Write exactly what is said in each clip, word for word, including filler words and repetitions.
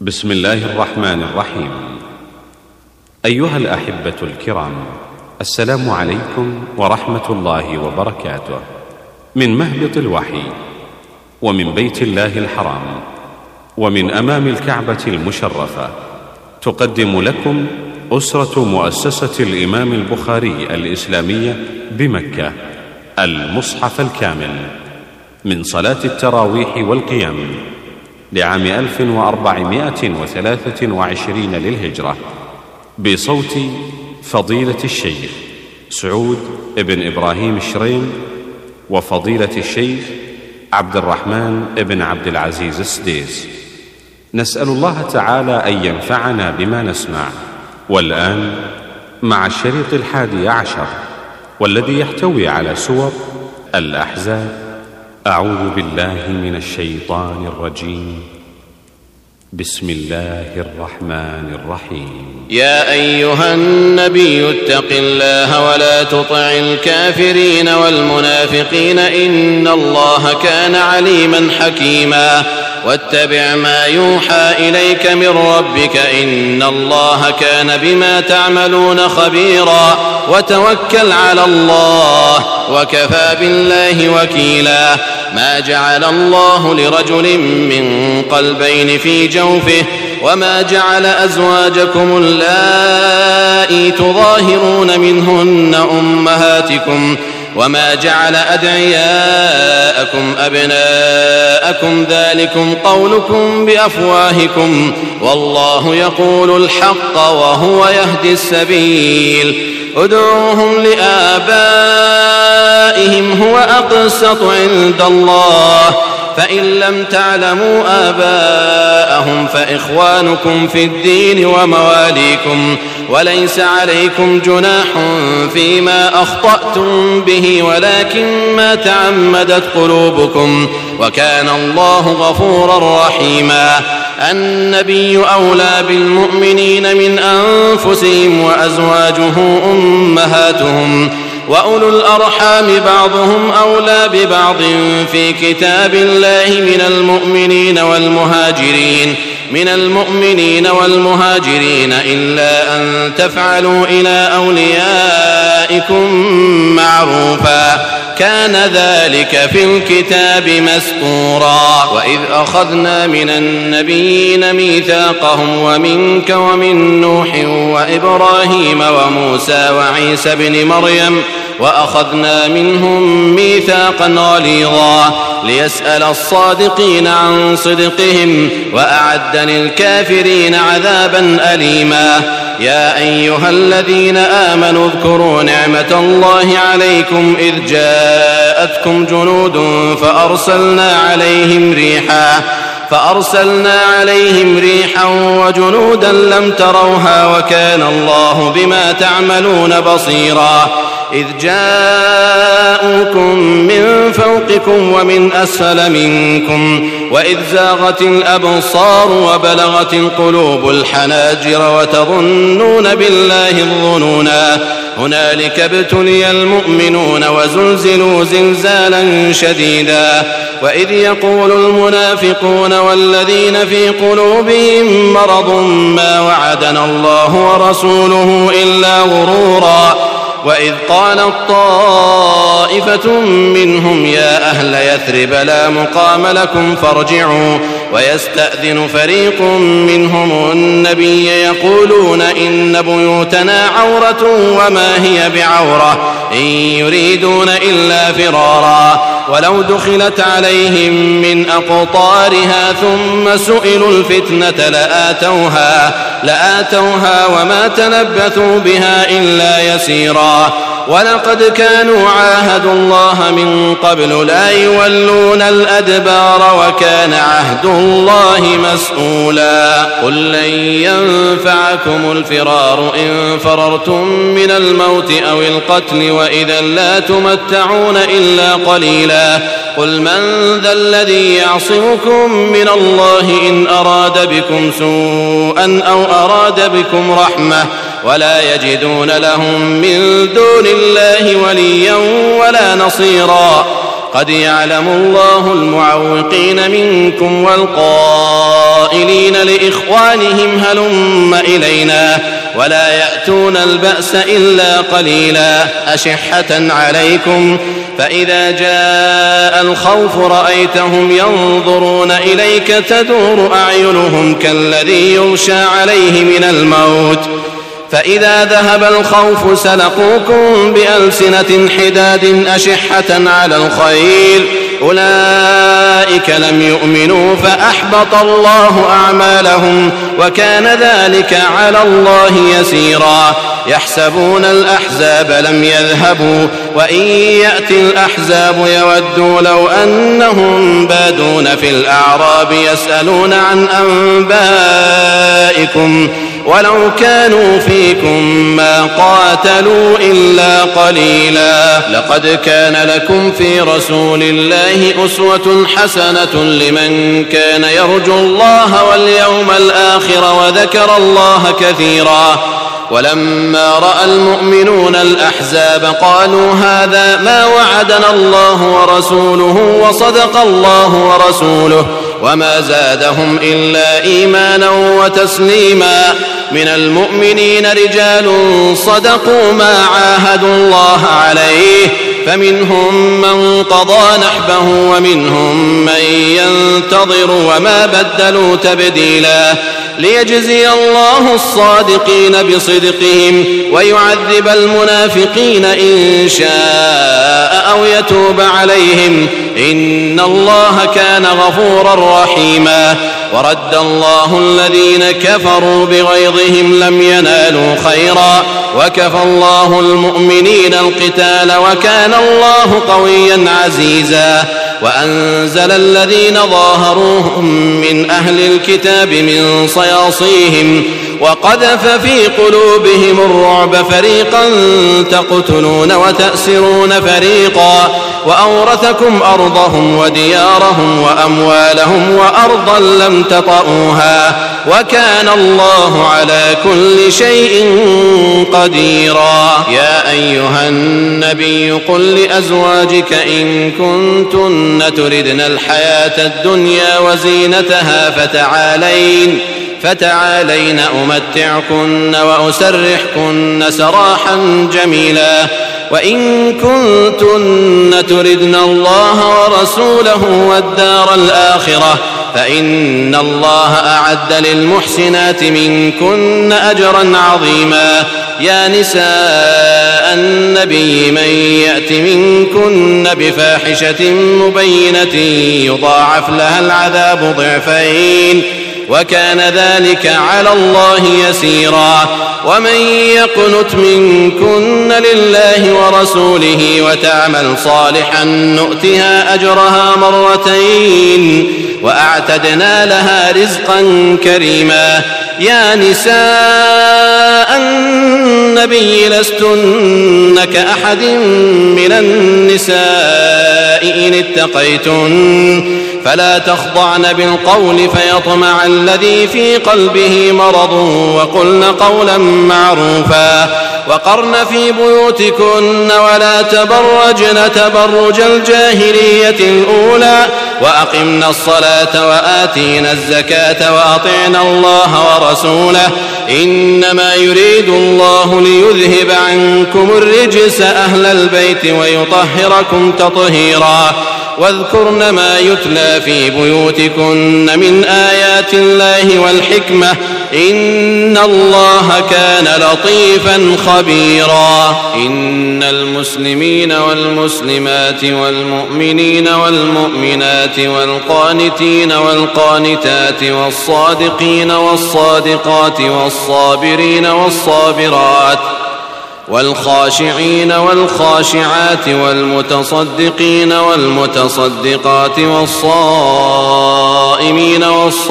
بسم الله الرحمن الرحيم. أيها الأحبة الكرام، السلام عليكم ورحمة الله وبركاته. من مهبط الوحي ومن بيت الله الحرام ومن أمام الكعبة المشرفة، تقدم لكم أسرة مؤسسة الإمام البخاري الإسلامية بمكة المصحف الكامل من صلاة التراويح والقيام لعام ألف وأربعمائة وثلاثة وعشرين للهجرة، بصوت فضيلة الشيخ سعود بن إبراهيم الشريم وفضيلة الشيخ عبد الرحمن بن عبد العزيز السديس. نسأل الله تعالى أن ينفعنا بما نسمع. والآن مع الشريط الحادي عشر، والذي يحتوي على سور الأحزاب. أعوذ بالله من الشيطان الرجيم. بسم الله الرحمن الرحيم. يا أيها النبي اتق الله ولا تطع الكافرين والمنافقين إن الله كان عليما حكيما. واتبع ما يوحى إليك من ربك إن الله كان بما تعملون خبيرا. وتوكل على الله وكفى بالله وكيلا. ما جعل الله لرجل من قلبين في جوفه وما جعل أزواجكم اللائي تظاهرون منهن أمهاتكم وما جعل أدعياءكم أبناءكم ذلكم قولكم بأفواهكم والله يقول الحق وهو يهدي السبيل. ادعوهم لآبائهم هو أقسط عند الله فإن لم تعلموا آباءهم فإخوانكم في الدين ومواليكم وليس عليكم جناح فيما أخطأتم به ولكن ما تعمدت قلوبكم وكان الله غفورا رحيما. النبي أولى بالمؤمنين من أنفسهم وأزواجه أمهاتهم وأولو الأرحام بعضهم أولى ببعض في كتاب الله من المؤمنين والمهاجرين من المؤمنين والمهاجرين إلا أن تفعلوا إلى أوليائكم معروفا كان ذلك في الكتاب مسطورا. وإذ أخذنا من النبيين ميثاقهم ومنك ومن نوح وإبراهيم وموسى وعيسى بن مريم وأخذنا منهم ميثاقا غليظا ليسأل الصادقين عن صدقهم وأعد للكافرين عذابا أليما. يا أيها الذين آمنوا اذكروا نعمة الله عليكم إذ جاءتكم جنود فأرسلنا عليهم ريحا فأرسلنا عليهم ريحا وجنودا لم تروها وكان الله بما تعملون بصيرا. إذ جاءوكم من فوقكم ومن أسفل منكم وإذ زاغت الأبصار وبلغت القلوب الحناجر وتظنون بالله الظنونا. هنالك ابتلي المؤمنون وزلزلوا زلزالا شديدا. وإذ يقول المنافقون والذين في قلوبهم مرض ما وعدنا الله ورسوله إلا غرورا. وإذ قالت طائفة منهم يا أهل يثرب لا مقام لكم فارجعوا ويستأذن فريق منهم النبي يقولون إن بيوتنا عورة وما هي بعورة إن يريدون إلا فرارا. ولو دخلت عليهم من أقطارها ثم سئلوا الفتنة لآتوها, لآتوها وما تلبثوا بها إلا يسيرا. ولقد كانوا عاهدوا الله من قبل لا يولون الأدبار وكان عهد الله مسؤولا. قل لن ينفعكم الفرار إن فررتم من الموت أو القتل وإذا لا تمتعون إلا قليلا. قل من ذا الذي يعصمكم من الله إن أراد بكم سوءا أو أراد بكم رحمة ولا يجدون لهم من دون الله وليا ولا نصيرا. قد يعلم الله المعوقين منكم والقائلين قائلين لإخوانهم هلم إلينا ولا يأتون البأس إلا قليلا أشحة عليكم فإذا جاء الخوف رأيتهم ينظرون إليك تدور أعينهم كالذي يغشى عليه من الموت فإذا ذهب الخوف سلقوكم بألسنة حداد أشحة على الخير أولئك لم يؤمنوا فأحبط الله أعمالهم وكان ذلك على الله يسيرا يحسبون الأحزاب لم يذهبوا وإن يأتي الأحزاب يودوا لو أنهم بادون في الأعراب يسألون عن أنبائكم ولو كانوا فيكم ما قاتلوا إلا قليلا لقد كان لكم في رسول الله أسوة حسنة لمن كان يرجو الله واليوم الآخر وذكر الله كثيرا ولما رأى المؤمنون الأحزاب قالوا هذا ما وعدنا الله ورسوله وصدق الله ورسوله وما زادهم إلا إيمانا وتسليما من المؤمنين رجال صدقوا ما عاهدوا الله عليه فمنهم من قضى نحبه ومنهم من ينتظر وما بدلوا تبديلا ليجزي الله الصادقين بصدقهم ويعذب المنافقين إن شاء أو يتوب عليهم إن الله كان غفورا رحيما ورد الله الذين كفروا بغيظهم لم ينالوا خيرا وكفى الله المؤمنين القتال وكان الله قويا عزيزا وأنزل الذين ظاهروهم من أهل الكتاب من صياصيهم وقذف في قلوبهم الرعب فريقا تقتلون وتأسرون فريقا وأورثكم أرضهم وديارهم وأموالهم وأرضا لم تطئوها وكان الله على كل شيء قديرا يا أيها النبي قل لأزواجك إن كنتن تردن الحياة الدنيا وزينتها فتعالين فتعالين أمتعكن وأسرحكن سراحا جميلا وإن كنتن تردن الله ورسوله والدار الآخرة فإن الله أعد للمحسنات منكن أجرا عظيما يا نساء النبي من يأت منكن بفاحشة مبينة يضاعف لها العذاب ضعفين وكان ذلك على الله يسيرا ومن يقنت منكن لله ورسوله وتعمل صالحا نؤتها أجرها مرتين وأعتدنا لها رزقا كريما يا نساء النبي لستن كأحد من النساء إن اتقيتن فلا تخضعن بالقول فيطمع الذي في قلبه مرض وقلن قولا معروفا وقرن في بيوتكن ولا تبرجن تبرج الجاهلية الأولى وأقمنا الصلاة وآتينا الزكاة وأطعنا الله ورسوله إنما يريد الله ليذهب عنكم الرجس أهل البيت ويطهركم تطهيرا واذكرن ما يتلى في بيوتكن من آيات الله والحكمة إن الله كان لطيفا خبيرا إن المسلمين والمسلمات والمؤمنين والمؤمنات والقانتين والقانتات والصادقين والصادقات والصابرين والصابرات والخاشعين والخاشعات والمتصدقين والمتصدقات والصائمين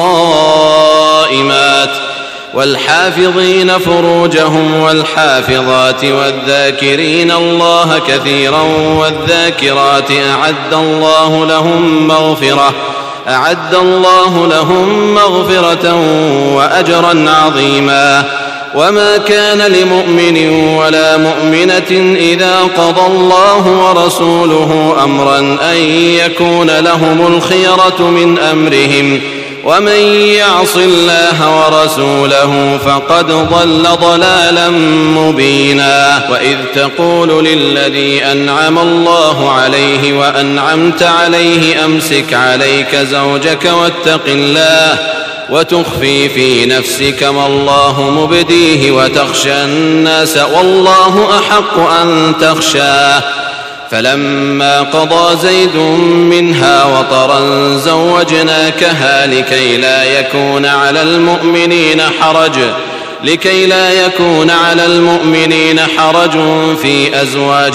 والصائمات والحافظين فروجهم والحافظات والذاكرين الله كثيرا والذاكرات أعد الله لهم مغفرة أعد الله لهم مغفرة وأجرا عظيما وما كان لمؤمن ولا مؤمنة إذا قضى الله ورسوله أمرا أن يكون لهم الخيرة من أمرهم ومن يعص الله ورسوله فقد ضل ضلالا مبينا. وإذ تقول للذي أنعم الله عليه وأنعمت عليه أمسك عليك زوجك واتق الله وتخفي في نفسك ما الله مبديه وتخشى الناس والله أحق أن تخشاه. فلما قضى زيد منها وطرا زوجناكها لكي لا يكون على المؤمنين حرج لكي لا يكون على المؤمنين حرج في أزواج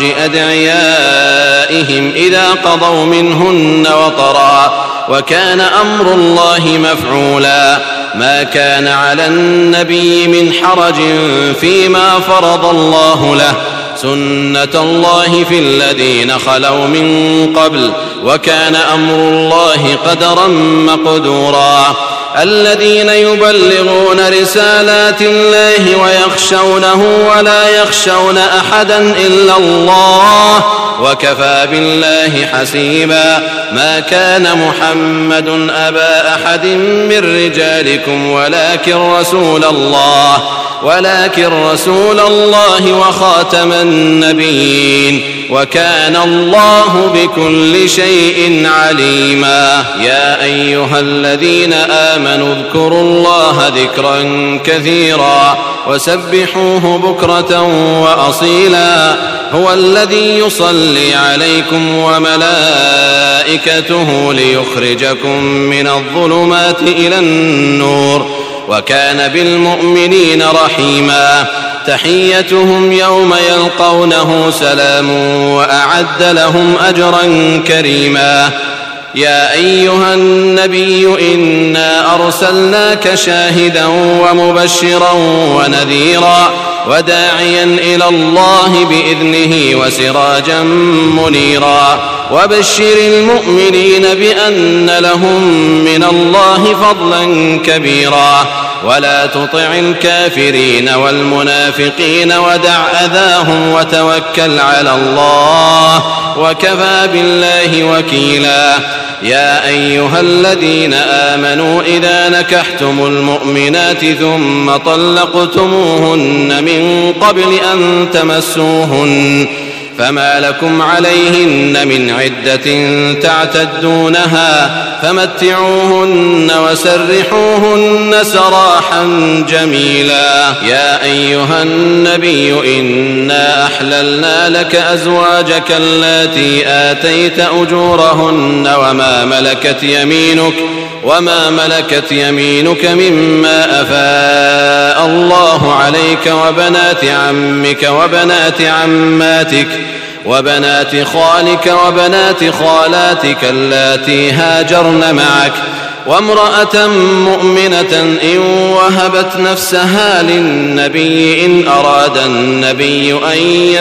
أدعيائهم إذا قضوا منهن وطرا وكان أمر الله مفعولا. ما كان على النبي من حرج فيما فرض الله له سنة الله في الذين خلوا من قبل وكان أمر الله قدرا مقدورا. الذين يبلغون رسالات الله ويخشونه ولا يخشون أحدا إلا الله وكفى بالله حسيبا. ما كان محمد أبا أحد من رجالكم ولكن رسول الله ولكن رسول الله وخاتم النبيين وكان الله بكل شيء عليما. يا أيها الذين آمنوا اذكروا الله ذكرا كثيرا وسبحوه بكرة وأصيلا. هو الذي يصلي عليكم وملائكته ليخرجكم من الظلمات إلى النور وكان بالمؤمنين رحيما. تحيتهم يوم يلقونه سلام وأعد لهم أجرا كريما. يا أيها النبي إنا أرسلناك شاهدا ومبشرا ونذيرا وداعيا إلى الله بإذنه وسراجا منيرا. وبشر المؤمنين بأن لهم من الله فضلا كبيرا ولا تطع الكافرين والمنافقين ودع أذاهم وتوكل على الله وكفى بالله وكيلا. يا أيها الذين آمنوا إذا نكحتم المؤمنات ثم طلقتموهن من قبل أن تمسوهن فما لكم عليهن من عدة تعتدونها فمتعوهن وسرحوهن سراحا جميلا. يا أيها النبي إنا أحللنا لك أزواجك اللاتي آتيت أجورهن وما ملكت يمينك وما ملكت يمينك مما أفاء الله عليك وبنات عمك وبنات عماتك وبنات خالك وبنات خالاتك اللاتي هاجرن معك وامرأة مؤمنة إن وهبت نفسها للنبي إن أراد النبي أن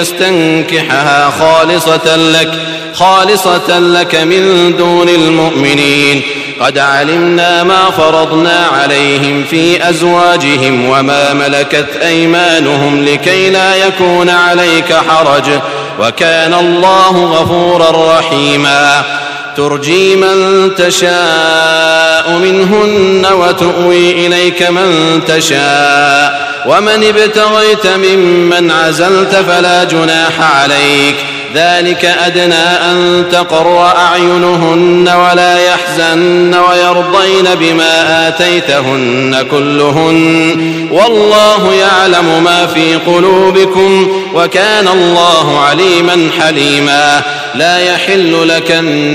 يستنكحها خالصة لك خالصة لك من دون المؤمنين. قد علمنا ما فرضنا عليهم في أزواجهم وما ملكت أيمانهم لكي لا يكون عليك حرج وكان الله غفورا رحيما. ترجي من تشاء منهن وتؤوي إليك من تشاء ومن ابتغيت ممن عزلت فلا جناح عليك. ذلك أدنى أن تقر أعينهن ولا يحزن ويرضين بما آتيتهن كلهن والله يعلم ما في قلوبكم وكان الله عليما حليما. لا يحل لك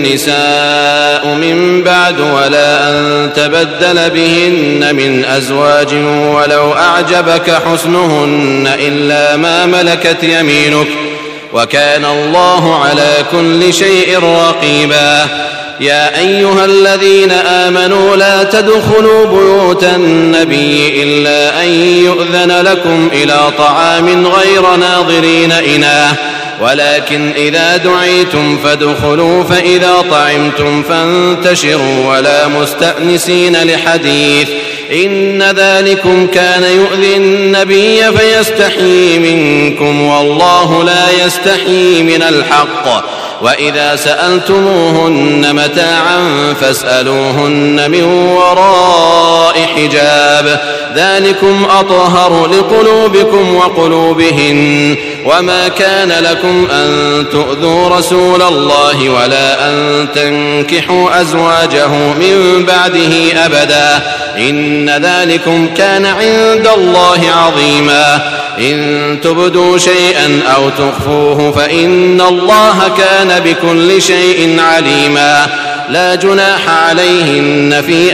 النساء من بعد ولا أن تبدل بهن من أزواج ولو أعجبك حسنهن إلا ما ملكت يمينك وكان الله على كل شيء رقيبا. يا أيها الذين آمنوا لا تدخلوا بيوت النبي إلا أن يؤذن لكم إلى طعام غير ناظرين إناه ولكن إذا دعيتم فادخلوا فإذا طعمتم فانتشروا ولا مستأنسين لحديث إن ذلكم كان يؤذي النبي فيستحيي منكم والله لا يستحيي من الحق وإذا سألتموهن متاعا فاسألوهن من وراء حجاب ذلكم أطهر لقلوبكم وقلوبهن وما كان لكم أن تؤذوا رسول الله ولا أن تنكحوا أزواجه من بعده أبدا إن ذلكم كان عند الله عظيما إن تبدوا شيئا أو تخفوه فإن الله كان بكل شيء عليما لا جناح عليهن في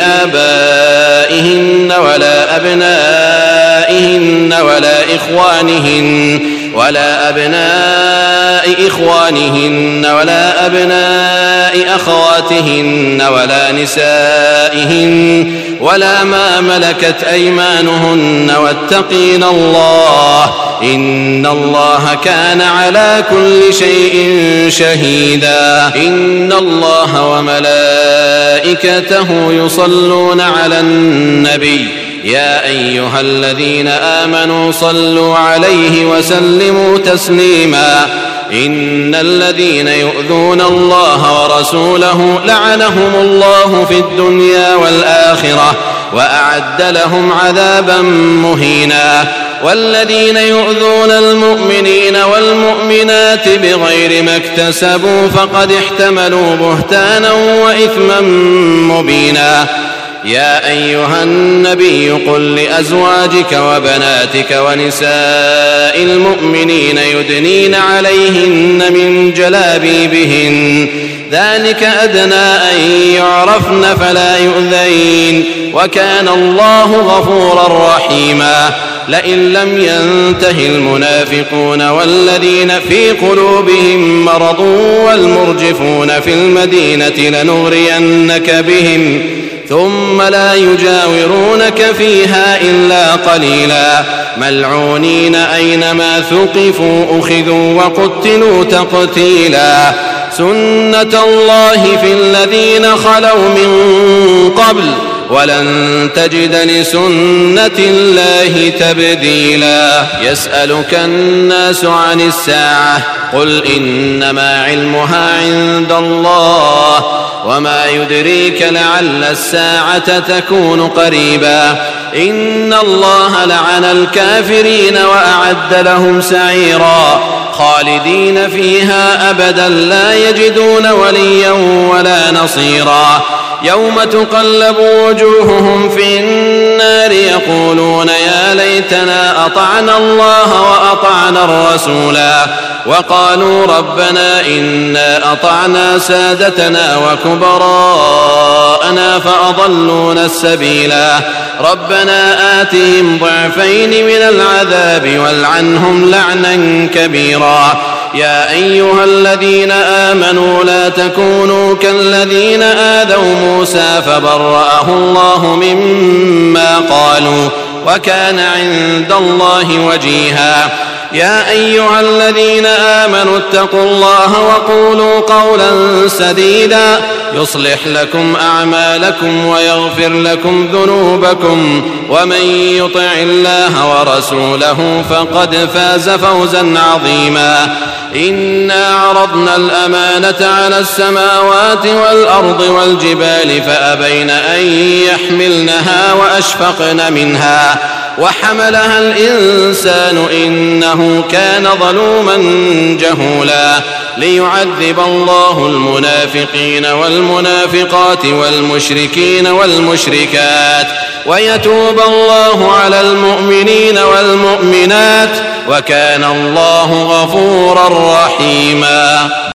آبائهن ولا أبنائهن ولا إخوانهن ولا أبناء إخوانهن ولا أبناء أخواتهن ولا نسائهن ولا ما ملكت أيمانهن واتقين الله إن الله كان على كل شيء شهيدا إن الله وملائكته يصلون على النبي يا أيها الذين آمنوا صلوا عليه وسلموا تسليما إن الذين يؤذون الله ورسوله لعنهم الله في الدنيا والآخرة وأعد لهم عذابا مهينا والذين يؤذون المؤمنين والمؤمنات بغير ما اكتسبوا فقد احتملوا بهتانا وإثما مبينا يا أيها النبي قل لأزواجك وبناتك ونساء المؤمنين يدنين عليهن من جلابيبهن ذلك أدنى أن يعرفن فلا يؤذين وكان الله غفورا رحيما لئن لم ينته المنافقون والذين في قلوبهم مرض والمرجفون في المدينة لنغرينك بهم ثم لا يجاورونك فيها إلا قليلا ملعونين أينما ثقفوا أخذوا وقتلوا تقتيلا سنة الله في الذين خلوا من قبل ولن تجد لسنة الله تبديلا يسألك الناس عن الساعة قل إنما علمها عند الله وما يدريك لعل الساعة تكون قريبا إن الله لعن الكافرين وأعد لهم سعيرا خالدين فيها أبدا لا يجدون وليا ولا نصيرا يوم تقلب وجوههم في النار يقولون يا ليتنا أطعنا الله وأطعنا الرسولا وقالوا ربنا إنا أطعنا سادتنا وكبراءنا فأضلونا السبيلا ربنا آتهم ضعفين من العذاب والعنهم لعنا كبيرا يا أيها الذين آمنوا لا تكونوا كالذين آذوا موسى فبرأه الله مما قالوا وكان عند الله وجيها يا أيها الذين آمنوا اتقوا الله وقولوا قولا سديدا يصلح لكم أعمالكم ويغفر لكم ذنوبكم ومن يطع الله ورسوله فقد فاز فوزا عظيما إنا عرضنا الأمانة على السماوات والأرض والجبال فأبين أن يحملنها وأشفقن منها وحملها الإنسان إنه كان ظلوما جهولا ليعذب الله المنافقين والمنافقات والمشركين والمشركات ويتوب الله على المؤمنين والمؤمنات وكان الله غفورا رحيما.